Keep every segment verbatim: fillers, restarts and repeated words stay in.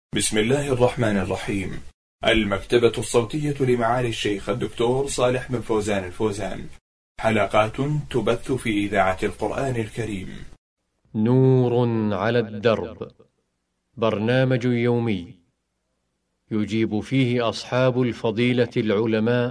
بسم الله الرحمن الرحيم. المكتبة الصوتية لمعالي الشيخ الدكتور صالح بن فوزان الفوزان، حلقات تبث في إذاعة القرآن الكريم. نور على الدرب، برنامج يومي يجيب فيه أصحاب الفضيلة العلماء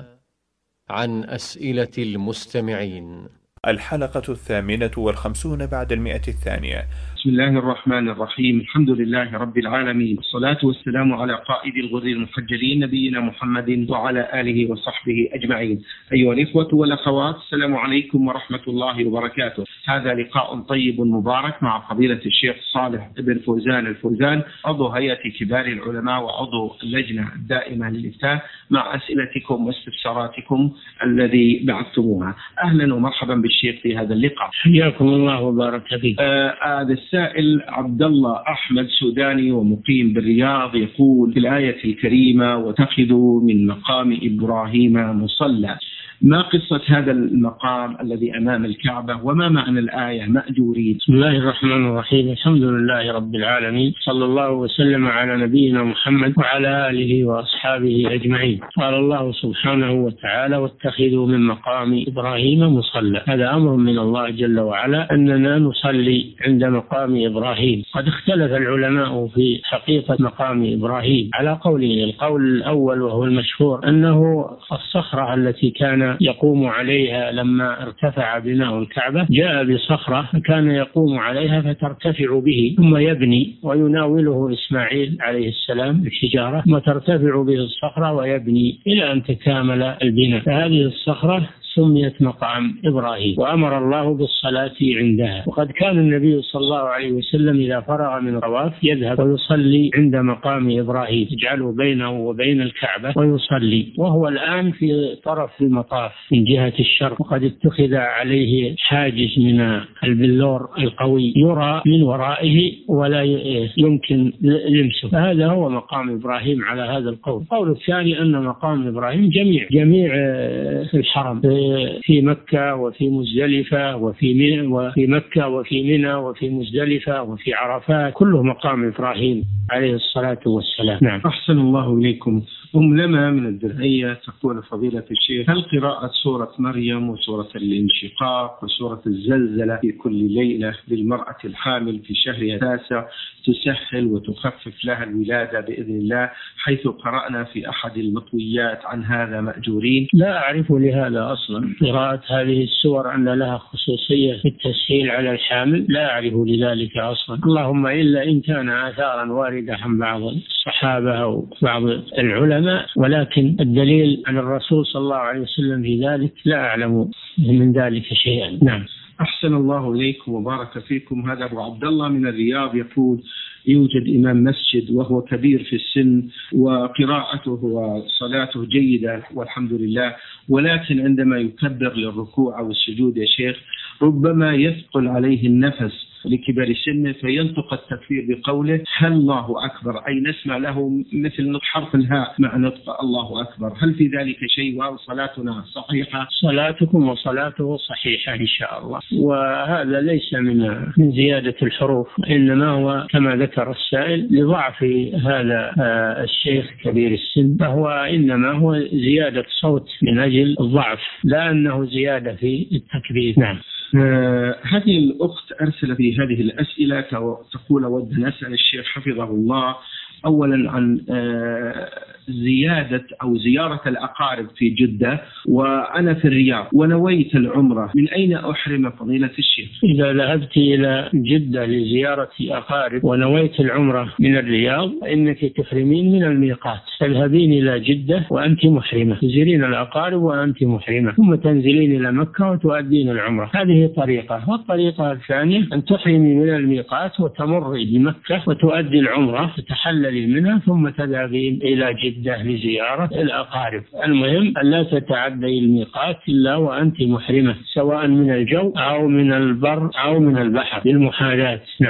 عن أسئلة المستمعين. الحلقة الثامنة والخمسون بعد المئة الثانية. بسم الله الرحمن الرحيم. الحمد لله رب العالمين، والصلاة والسلام على قائد الغر المحجلين نبينا محمد وعلى آله وصحبه أجمعين. أيها الإخوة والأخوات، السلام عليكم ورحمة الله وبركاته. هذا لقاء طيب مبارك مع فضيلة الشيخ صالح بن فوزان الفوزان، عضو هيئة كبار العلماء وعضو اللجنة الدائمة للإفتاء، مع أسئلتكم واستفساراتكم الذي بعثتموها. أهلا ومرحبا بالشيخ في هذا اللقاء. حياكم الله وبارك فيك. آه هذا السائل عبد الله أحمد سوداني ومقيم بالرياض، يقول في الآية الكريمة: واتخذوا من مقام إبراهيم مصلى. ما قصة هذا المقام الذي أمام الكعبة، وما معنى الآية مأجورين؟ بسم الله الرحمن الرحيم. الحمد لله رب العالمين، صلى الله وسلم على نبينا محمد وعلى آله وأصحابه أجمعين. قال الله سبحانه وتعالى: واتخذوا من مقام إبراهيم مصلى. هذا أمر من الله جل وعلا أننا نصلي عند مقام إبراهيم. قد اختلف العلماء في حقيقة مقام إبراهيم على قولين. القول الأول وهو المشهور أنه الصخرة التي كان يقوم عليها لما ارتفع بناء الكعبة، جاء بصخرة كان يقوم عليها فترتفع به، ثم يبني ويناوله إسماعيل عليه السلام الحجارة، ثم ترتفع به الصخرة ويبني إلى أن تكامل البناء. فهذه الصخرة سميت مقام إبراهيم، وأمر الله بالصلاة عندها. وقد كان النبي صلى الله عليه وسلم إذا فرغ من الطواف يذهب ويصلي عند مقام إبراهيم، يجعله بينه وبين الكعبة ويصلي، وهو الآن في طرف المطاف من جهة الشرق، وقد اتخذ عليه حاجز من البلور القوي يرى من ورائه ولا يمكن لمسه. فهذا هو مقام إبراهيم على هذا القول. القول الثاني أن مقام إبراهيم جميع جميع في الحرم، في مكة وفي مزدلفة وفي منى، وفي مكة وفي منى وفي مزدلفة وفي عرفات، كله مقام إبراهيم عليه الصلاة والسلام. نعم. أحسن الله إليكم. أم لما من الدرعية تقول: فضيلة الشيخ، هل قراءة سورة مريم وسورة الانشقاق وسورة الزلزلة في كل ليلة للمرأة الحامل في شهرها التاسع تسهل وتخفف لها الولادة بإذن الله، حيث قرأنا في أحد المطويات عن هذا مأجورين؟ لا أعرف لهذا أصلا قراءة هذه السور أن لها خصوصية في التسهيل على الحامل، لا أعرف لذلك أصلا، اللهم إلا إن كان آثارا واردة عن بعض الصحابة أو بعض العلماء، ولكن الدليل عن الرسول صلى الله عليه وسلم في ذلك لا أعلم من ذلك شيئا. نعم. أحسن الله إليكم وبارك فيكم. هذا أبو عبد الله من الرياض يقول: يوجد إمام مسجد وهو كبير في السن وقراءته وصلاته جيدة والحمد لله، ولكن عندما يكبر للركوع أو السجود يا شيخ ربما يثقل عليه النفس لكبر سنه، فينطق التكبير بقوله: هل الله أكبر، أي نسمع له مثل حرف الهاء مع نطق الله أكبر. هل في ذلك شيء، وهل صلاتنا صحيحة؟ صلاتكم وصلاته صحيحة إن شاء الله، وهذا ليس من من زيادة الحروف، إنما هو كما ذكر السائل لضعف هذا الشيخ كبير السن، فهو إنما هو زيادة صوت من أجل الضعف، لا أنه زيادة في التكبير. نعم. آه هذه الأخت أرسل في هذه الأسئلة تقول: أود أن أسأل الشيخ حفظه الله أولا عن آه زيادة أو زيارة الأقارب في جدة، وأنا في الرياض ونويت العمرة، من أين أحرم فضيلة الشيخ؟ إذا ذهبت إلى جدة لزيارة أقارب ونويت العمرة من الرياض فإنك تحرمين من الميقات، تذهبين إلى جدة وأنت محرمة، تزورين الأقارب وأنت محرمة، ثم تنزلين إلى مكة وتؤدين العمرة. هذه طريقة. والطريقة الثانية أن تحرمي من الميقات وتمري بمكة وتؤدي العمرة، تتحللي منها، ثم تذهبين إلى جدة لزيارة الأقارب. المهم أن لا تتعدي الميقات إلا وأنت محرمة، سواء من الجو أو من البر أو من البحر، للمحاذاة. نعم.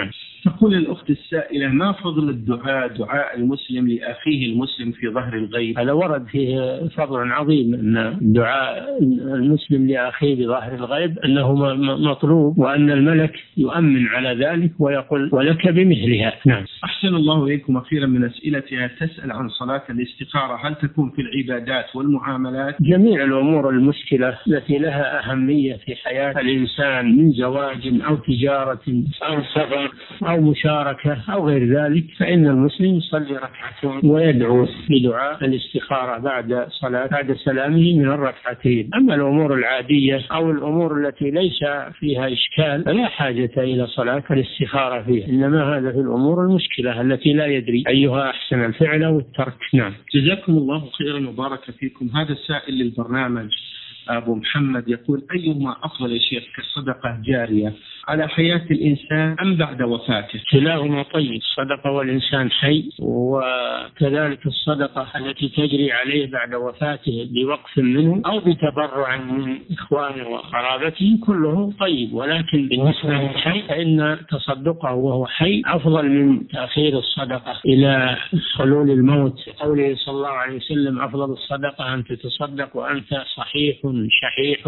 تقول الأخت السائلة: ما فضل الدعاء دعاء المسلم لأخيه المسلم في ظهر الغيب؟ هذا ورد فيه فضل عظيم، أن دعاء المسلم لأخيه بظهر الغيب أنه مطلوب، وأن الملك يؤمن على ذلك ويقول ولك بمثلها. نعم. أحسن الله إليكم. أخيرا من أسئلتها تسأل عن صلاة الاستخارة، هل تكون في العبادات والمعاملات؟ جميع الأمور المشكلة التي لها أهمية في حياة الإنسان من زواج أو تجارة أو سفر أو مشاركة أو غير ذلك، فإن المسلم يصلي ركعتين ويدعو بدعاء الاستخارة بعد صلاة بعد سلامه من الركعتين. أما الأمور العادية أو الأمور التي ليس فيها إشكال فلا حاجة إلى صلاة الاستخارة فيها، إنما هذا في الأمور المشكلة التي لا يدري أيها أحسن الفعل أو الترك. نعم. جزاكم الله خيرا وبارك فيكم. هذا السائل للبرنامج أبو محمد يقول: أيهما أفضل يا شيخ كصدقة جارية على حياة الإنسان أم بعد وفاته؟ كلاهما طيب، الصدقة والإنسان حي، وكذلك الصدقة التي تجري عليه بعد وفاته بوقف منه أو بتبرع من إخوانه وقرابته كله طيب، ولكن بالنسبة للحي فإن تصدقه وهو حي أفضل من تأخير الصدقة إلى حلول الموت. قوله صلى الله عليه وسلم: أفضل الصدقة أن تتصدق وأنت صحيح شحيح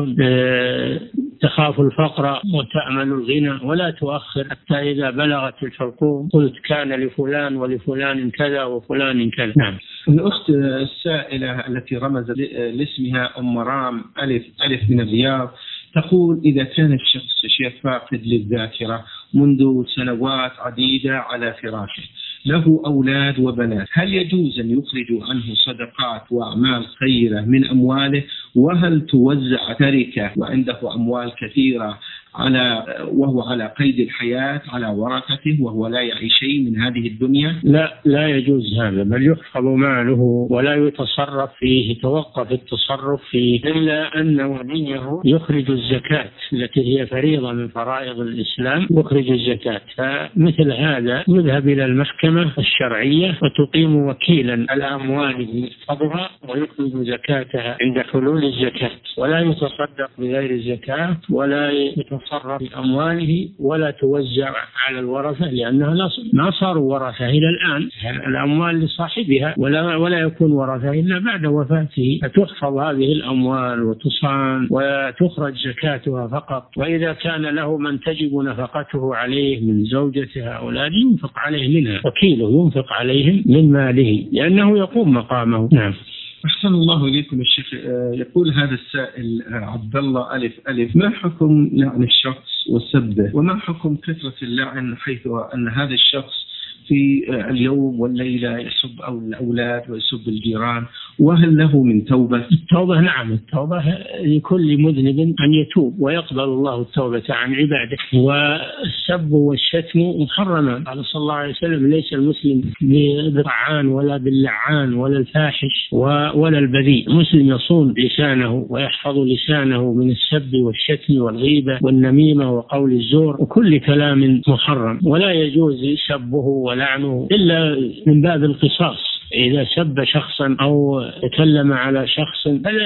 تخاف الفقر وتأمل الغنى ولا تؤخر حتى إذا بلغت الحلقوم قلت كان لفلان ولفلان كذا وفلان كذا. نعم. الأخت السائلة التي رمز لاسمها أم رام ألف ألف من الرياض تقول: إذا كان الشخص شيخ فاقد للذاكرة منذ سنوات عديدة على فراشه، له أولاد وبنات، هل يجوز أن يخرجوا عنه صدقات وأعمال خيرة من أمواله؟ وهل توزع تركة وعنده أموال كثيرة على وهو على قيد الحياة على ورثته وهو لا يعي شيء من هذه الدنيا؟ لا، لا يجوز هذا، بل يحفظ ماله ولا يتصرف فيه، يتوقف التصرف فيه إلا أن وليه يخرج الزكاة التي هي فريضة من فرائض الإسلام، يخرج الزكاة. فمثل هذا يذهب إلى المحكمة الشرعية وتقيم وكيلا على أمواله يحفظها ويخرج زكاتها عند حلول الزكاة، ولا يتصدق بغير الزكاة ولا يتصرف في أمواله ولا توزع على الورثة، لأنها ما صاروا ورثة إلى الآن، الأموال لصاحبها ولا ولا يكون ورثة إلا بعد وفاته. فتحفظ هذه الأموال وتصان وتخرج زكاتها فقط، وإذا كان له من تجب نفقته عليه من زوجته أولاده ينفق عليه منها، وكيله ينفق عليهم من ماله لأنه يقوم مقامه. نعم. أحسن الله إليكم الشيخ. يقول هذا السائل عبد الله ألف ألف: ما حكم لعن الشخص وسبه؟ وما حكم كثرة اللعن حيث أن هذا الشخص في اليوم والليلة يسب الأولاد ويسب الجيران؟ وهل له من توبة؟ التوبة نعم، التوبة لكل مذنب أن يتوب ويقبل الله التوبة عن عباده. والسب والشتم محرما، قال صلى الله عليه وسلم: ليس المسلم بالطعان ولا باللعان ولا الفاحش ولا البذيء. مسلم يصون لسانه ويحفظ لسانه من السب والشتم والغيبة والنميمة وقول الزور وكل كلام محرم، ولا يجوز سبه ولعنه إلا من باب القصاص. إذا سب شخصا أو تكلم على شخص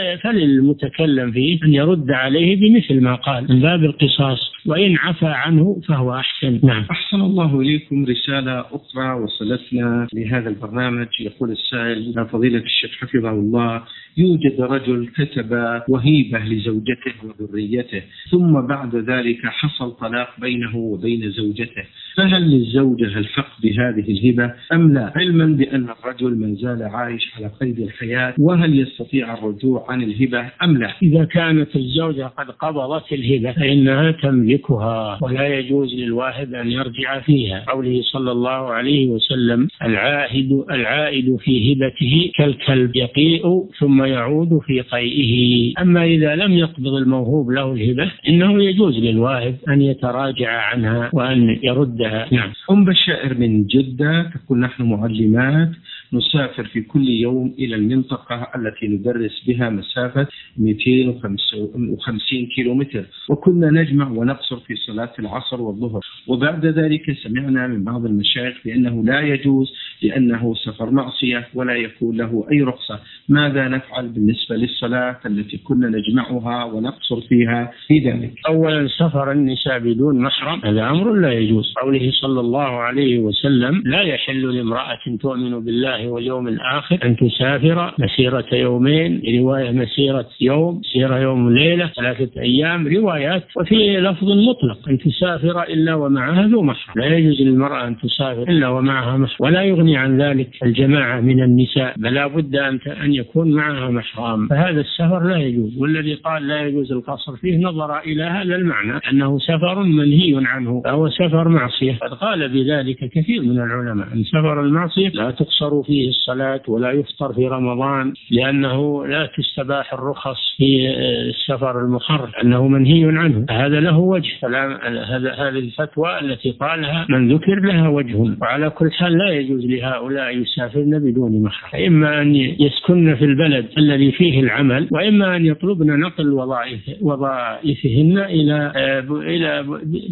فللمتكلم فيه أن يرد عليه بمثل ما قال من باب القصاص، وإن عفى عنه فهو أحسن. نعم. أحسن الله إليكم. رسالة أخرى وصلتنا لهذا البرنامج. يقول السائل: فضيلة الشيخ حفظه الله، يوجد رجل كتب وهيبة لزوجته وذريته، ثم بعد ذلك حصل طلاق بينه وبين زوجته، فهل للزوجة الحق بهذه الهبة أم لا، علما بأن الرجل ما زال عايش على قيد الحياة؟ وهل يستطيع الرجوع عن الهبة أم لا؟ إذا كانت الزوجة قد قبضت الهبة فإنها تملكها ولا يجوز للواهب أن يرجع فيها. قوله صلى الله عليه وسلم: العاهد العائد في هبته كالكلب يقيء ثم يعود في قيئه. أما إذا لم يقبض الموهوب له الهبة إنه يجوز للواهب أن يتراجع عنها وأن يردها. نعم. أم بشائر من جدة تقول: نحن معلمات نسافر في كل يوم إلى المنطقة التي ندرس بها مسافة مئتين وخمسين كيلومتر، وكنا نجمع ونقصر في صلاة العصر والظهر. وبعد ذلك سمعنا من بعض المشايخ بأنه لا يجوز لأنه سفر معصية ولا يكون له أي رخصة. ماذا نفعل بالنسبة للصلاة التي كنا نجمعها ونقصر فيها في ذلك؟ أولا، سفر النساء بدون محرم هذا أمر لا يجوز. قوله صلى الله عليه وسلم: لا يحل لامرأة تؤمن بالله واليوم الآخر أن تسافر مسيرة يومين، رواية مسيرة يوم، مسيرة يوم وليلة، ثلاثة أيام، روايات. وفي لفظ مطلق: أن تسافر إلا ومعها ذو محرم. لا يجوز للمرأة أن تسافر إلا ومعها محرم، ولا يغني عن ذلك الجماعة من النساء، بل لا بد أن يكون معها محرم، فهذا السفر لا يجوز. والذي قال لا يجوز القصر فيه نظر إلى هذا المعنى أنه سفر منهي عنه، فهو سفر معصية. قد قال بذلك كثير من العلماء أن سفر المعصية لا تقصر فيه الصلاة ولا يفطر في رمضان، لأنه لا تستباح الرخص في السفر المحرم، أنه منهي عنه. هذا له وجه، هذه الفتوى التي قالها من ذكر لها وجه. وعلى كل حال لا يجوز لهؤلاء يسافرن بدون محرم، إما أن يسكن في البلد الذي فيه العمل، وإما أن يطلبن نقل وظائف وظائفهن إلى إلى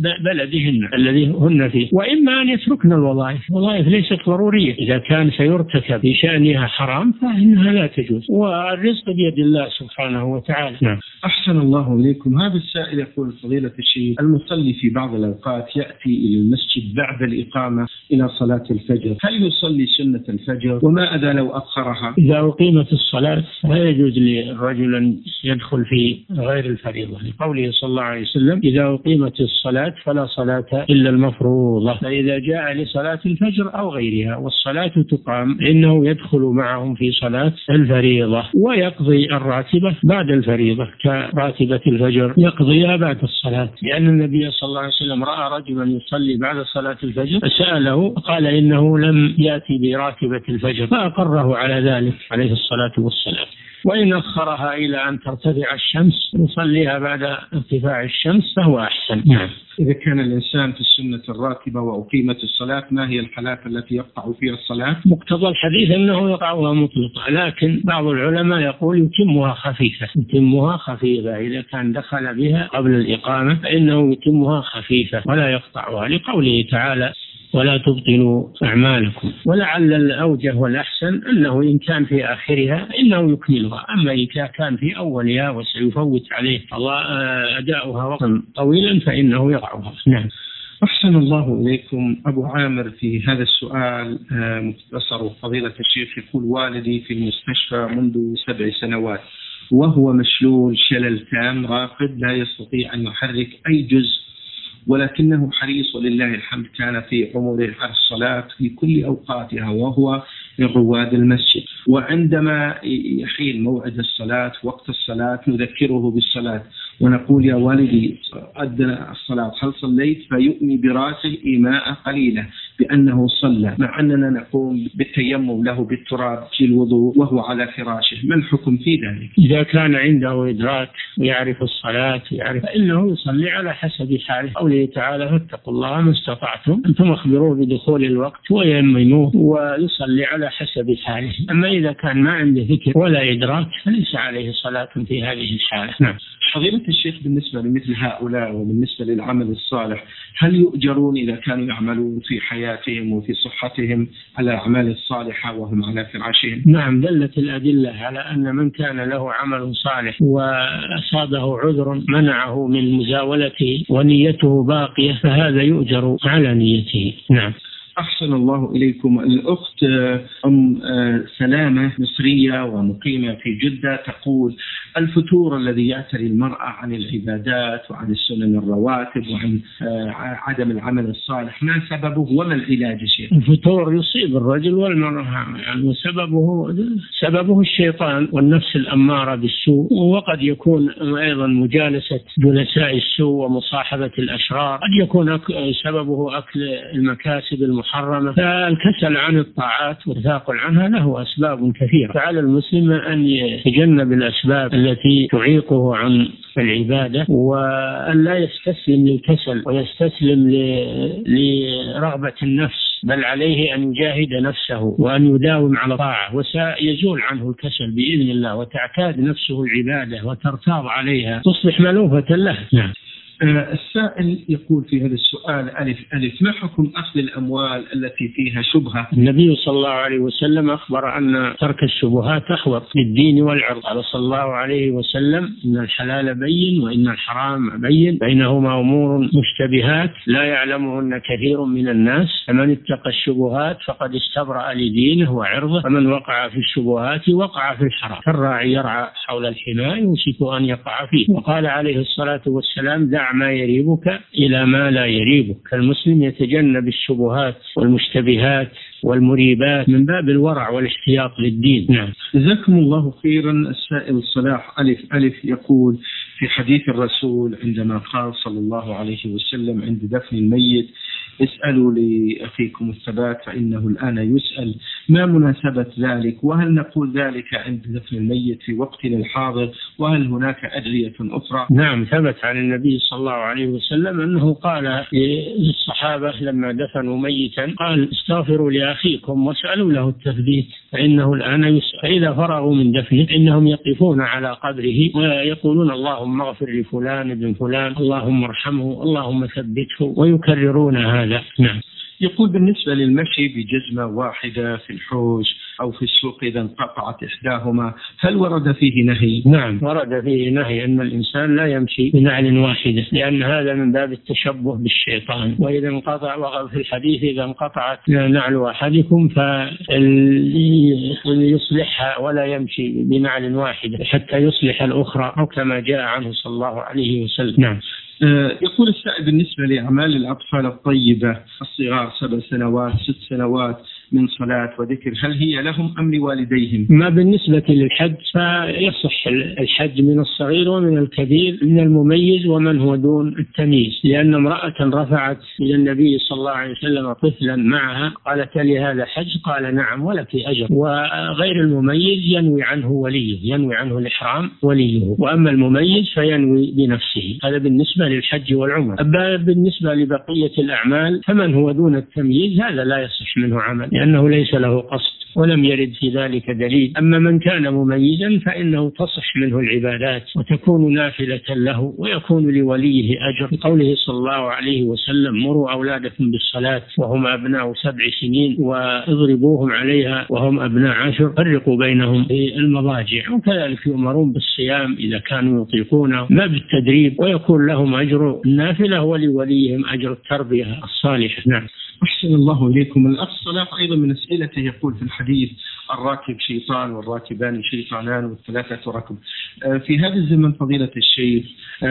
بلدهن الذي هن فيه، وإما أن يتركن الوظائف. الوظائف ليست ضرورية، إذا كان سيرتكب في شأنها حرام فإنها لا تجوز، والرزق بيد الله سبحانه وتعالى. نعم. أحسن الله إليكم. هذا السائل يقول: فضيلة الشيخ، المصلي في بعض الأوقات يأتي إلى المسجد بعد الإقامة إلى صلاة الفجر، هل يصلي سنة الفجر؟ وما إذا لو أخرها؟ إذا أقيمت الصلاة لا يجوز للرجل أن يدخل في غير الفريضة، لقوله صلى الله عليه وسلم: إذا أقيمت الصلاة فلا صلاة إلا المفروضة. فإذا جاء لصلاة الفجر أو غيرها والصلاة تقام إنه يدخل معهم في صلاة الفريضة، ويقضي الراتبة بعد الفريضة كراتبة الفجر يقضيها بعد الصلاة، لأن النبي صلى الله عليه وسلم رأى رجلا يصلي بعد صلاة الفجر فسأله قال إنه لم يأتي براتبة الفجر، فأقره على ذلك عليه الصلاة والسلام. وإن أخرها إلى أن ترتفع الشمس يصليها بعد ارتفاع الشمس فهو أحسن. نعم. إذا كان الإنسان في السنة الراتبة وأقيمت الصلاة، ما هي الحالات التي يقطع فيها الصلاة؟ مقتضى الحديث أنه يقطعها مطلقة، لكن بعض العلماء يقول يتمها خفيفة، يتمها خفيفة إذا كان دخل بها قبل الإقامة فإنه يتمها خفيفة ولا يقطعها، لقوله تعالى: ولا تبطلوا أعمالكم. ولعل الأوجه والأحسن أنه إن كان في آخرها إنه يكملها، أما إذا كان في أولها وسيفوت عليه أداؤها وقتا طويلا فإنه يقطعها. نعم. أحسن الله إليكم. أبو عامر في هذا السؤال مختصر فضيلة الشيخ يقول: والدي في المستشفى منذ سبع سنوات وهو مشلول شلل تام راقد، لا يستطيع أن يحرك أي جزء، ولكنه حريص ولله الحمد كان في عمره على الصلاة في كل أوقاتها، وهو من رواد المسجد. وعندما يحين موعد الصلاة وقت الصلاة نذكره بالصلاة ونقول: يا والدي أدنى الصلاة، هل صليت؟ فيؤمي براسه إيماء قليلة بأنه صلى، مع أننا نقوم بالتيمم له بالتراب في الوضوء وهو على فراشه. ما الحكم في ذلك؟ إذا كان عنده إدراك ويعرف الصلاة يعرف فإنه يصلي على حسب حاله. قوله تعالى: فاتقوا الله ما استطعتم، أنتم أخبروه بدخول الوقت ويمنوه ويصلي على حسب حاله. أما إذا كان ما عنده ذكر ولا إدراك فليس عليه صلاة في هذه الحالة. نعم. فضيلة الشيخ، بالنسبة لمثل هؤلاء وبالنسبة للعمل الصالح، هل يؤجرون إذا كانوا يعملون في حياتهم وفي صحتهم على الأعمال الصالحة وهم على فراشهم؟ نعم، دلت الأدلة على أن من كان له عمل صالح وأصابه عذر منعه من مزاولته ونيته باقية فهذا يؤجر على نيته. نعم. أحسن الله إليكم. الأخت أم سلامة مصرية ومقيمة في جدة تقول: الفتور الذي يعتري المرأة عن العبادات وعن السنن الرواتب وعن عدم العمل الصالح، ما سببه وما العلاج شيخ؟ الفتور يصيب الرجل والمرأة، يعني سببه سببه الشيطان والنفس الأمارة بالسوء، وقد يكون أيضا مجالسة جلساء السوء ومصاحبة الأشرار، قد يكون سببه أكل المكاسب المحرمة. فالكسل عن الطاعات والتثاقل عنها له أسباب كثيرة، فعلى المسلم أن يتجنب الأسباب التي تعيقه عن العبادة، وأن لا يستسلم للكسل ويستسلم لرغبة النفس، بل عليه أن يجاهد نفسه وأن يداوم على طاعة، وسيزول عنه الكسل بإذن الله، وتعتاد نفسه العبادة وترتاض عليها، تصبح مألوفة له. نعم. السائل يقول في هذا السؤال ألف ألف ما حكم أخذ الأموال التي فيها شبهة؟ النبي صلى الله عليه وسلم أخبر أن ترك الشبهات أحوط للدين والعرض. قال صلى الله عليه وسلم: إن الحلال بين وإن الحرام بين، بينهما أمور مشتبهات لا يعلمهن كثير من الناس، فمن اتقى الشبهات فقد استبرأ لدينه وعرضه، فمن وقع في الشبهات وقع في الحرام، كالراعي يرعى حول الحمى يوشك أن يقع فيه. وقال عليه الصلاة والسلام: دع ما يريبك إلى ما لا يريبك. فالمسلم يتجنب الشبهات والمشتبهات والمريبات من باب الورع والاحتياط للدين. نعم. جزاكم الله خيرا. السائل صلاح ألف ألف يقول: في حديث الرسول عندما قال صلى الله عليه وسلم عند دفن الميت: اسألوا لأخيكم الثبات فإنه الآن يسأل، ما مناسبة ذلك؟ وهل نقول ذلك عند دفن الميت في وقتنا الحاضر؟ وهل هناك أدعية أخرى؟ نعم، ثبت عن النبي صلى الله عليه وسلم أنه قال للصحابة لما دفنوا ميتا، قال: استغفروا لأخيكم واسألوا له التثبيت فإنه الآن يسأل. فإذا فرغوا من دفنه إنهم يقفون على قبره ويقولون: اللهم اغفر لفلان ابن فلان، اللهم ارحمه، اللهم ثبته، ويكررون هذا. نعم. يقول: بالنسبة للمشي بجزمة واحدة في الحوش أو في السوق إذا انقطعت إحداهما، هل ورد فيه نهي؟ نعم، ورد فيه نهي أن الإنسان لا يمشي بنعل واحدة، لأن هذا من باب التشبه بالشيطان. وإذا انقطع، وفي الحديث: إذا انقطعت نعل أحدكم فليصلحها ولا يمشي بنعل واحدة حتى يصلح الأخرى، أو كما جاء عنه صلى الله عليه وسلم. نعم. يقول السائل: بالنسبة لأعمال الأطفال الطيبة الصغار سبع سنوات ست سنوات من صلاة وذكر، هل هي لهم أم لوالديهم؟ ما بالنسبة للحج فيصح الحج من الصغير ومن الكبير، من المميز ومن هو دون التمييز، لأن امرأة رفعت إلى النبي صلى الله عليه وسلم طفلا معها، قالت: لهذا حج؟ قال: نعم ولك أجر. وغير المميز ينوي عنه وليه، ينوي عنه الإحرام وليه، وأما المميز فينوي بنفسه. هذا بالنسبة للحج والعمرة. أما بالنسبة لبقية الأعمال فمن هو دون التمييز هذا لا يصح منه عمل، لأنه ليس له قصد ولم يرد في ذلك دليل. أما من كان مميزا فإنه تصح منه العبادات وتكون نافلة له ويكون لوليه أجر، بقوله صلى الله عليه وسلم: مروا أولادكم بالصلاة وهم أبناء سبع سنين واضربوهم عليها وهم أبناء عشر، فرقوا بينهم في المضاجع. وكذلك يؤمرون بالصيام إذا كانوا يطيقونه، ما بالتدريب، ويكون لهم أجر النافلة ولوليهم أجر التربية الصالحة. نعم. أحسن الله إليكم. الأخ صلاح أيضا من أسئلته يقول في الحديث: الراكب شيطان والراكبان شيطانان والثلاثة ركب. في هذا الزمن فضيلة الشيخ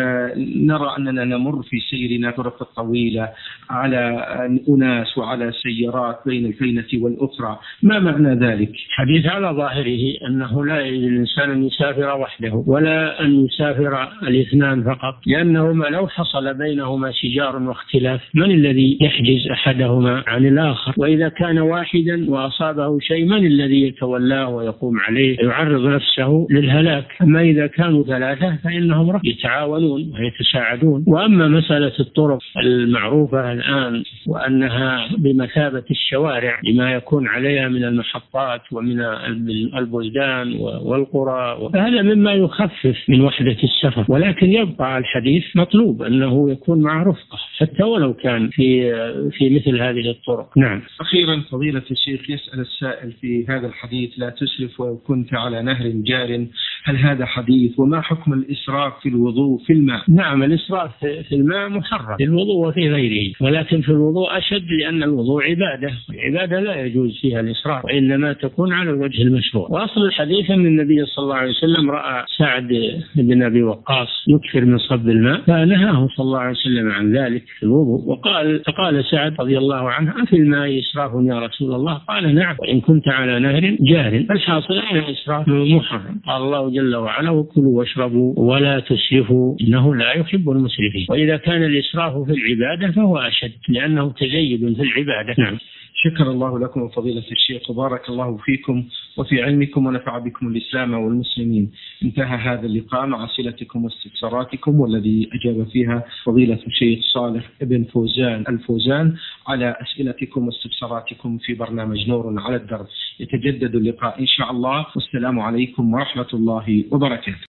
نرى أننا نمر في سيرنا طرق الطويلة على أناس وعلى سيارات بين الفينة والأخرى، ما معنى ذلك؟ حديث على ظاهره أنه لا يجوز للإنسان أن يسافر وحده ولا أن يسافر الاثنان فقط، لأنهما لو حصل بينهما شجار واختلاف من الذي يحجز أحدهما عن الآخر؟ وإذا كان واحدا وأصابه شيء من الذي يتولاه ويقوم عليه يعرض نفسه للهلاك؟ أما إذا كانوا ثلاثة فإنهم يتعاونون ويتساعدون. وأما مسألة الطرق المعروفة الآن وأنها بمثابة الشوارع لما يكون عليها من المحطات ومن البلدان والقرى، فهذا مما يخفف من وحدة السفر، ولكن يبقى الحديث مطلوب أنه يكون مع رفقة حتى ولو كان في في مثل هذه الطرق. نعم. أخيرا فضيلة الشيخ يسأل السائل في هذا الحديث: لا تسرف ولو كنت على نهر جار، هل هذا حديث؟ وما حكم الإسراف في الوضوء في الماء؟ نعم، الإسراف في الماء محرم في الوضوء وفي غيره، ولكن في الوضوء أشد، لأن الوضوء عبادة، والعبادة لا يجوز فيها الإسراف، وإنما تكون على الوجه المشروع. وأصل الحديث أن النبي صلى الله عليه وسلم رأى سعد بن أبي وقاص يكثر من صب الماء فنهاه صلى الله عليه وسلم عن ذلك في الوضوء، وقال فقال سعد رضي الله عنه: أفي الماء إسراف يا رسول الله؟ قال: نعم، وإن كنت على نهر جار. فالحاصل أن الإسراف محرم. قال الله جل وعلا: وكلوا واشربوا ولا تسرفوا إنه لا يحب المسرفين. وإذا كان الإسراف في العبادة فهو أشد، لأنه تزيد في العبادة. نعم. شكر الله لكم فضيلة الشيخ وبارك الله فيكم وفي علمكم ونفع بكم الإسلام والمسلمين. انتهى هذا اللقاء مع أسئلتكم واستفساراتكم، والذي أجاب فيها فضيلة الشيخ صالح بن فوزان الفوزان على أسئلتكم واستفساراتكم في برنامج نور على الدرب. يتجدد اللقاء إن شاء الله، والسلام عليكم ورحمة الله وبركاته.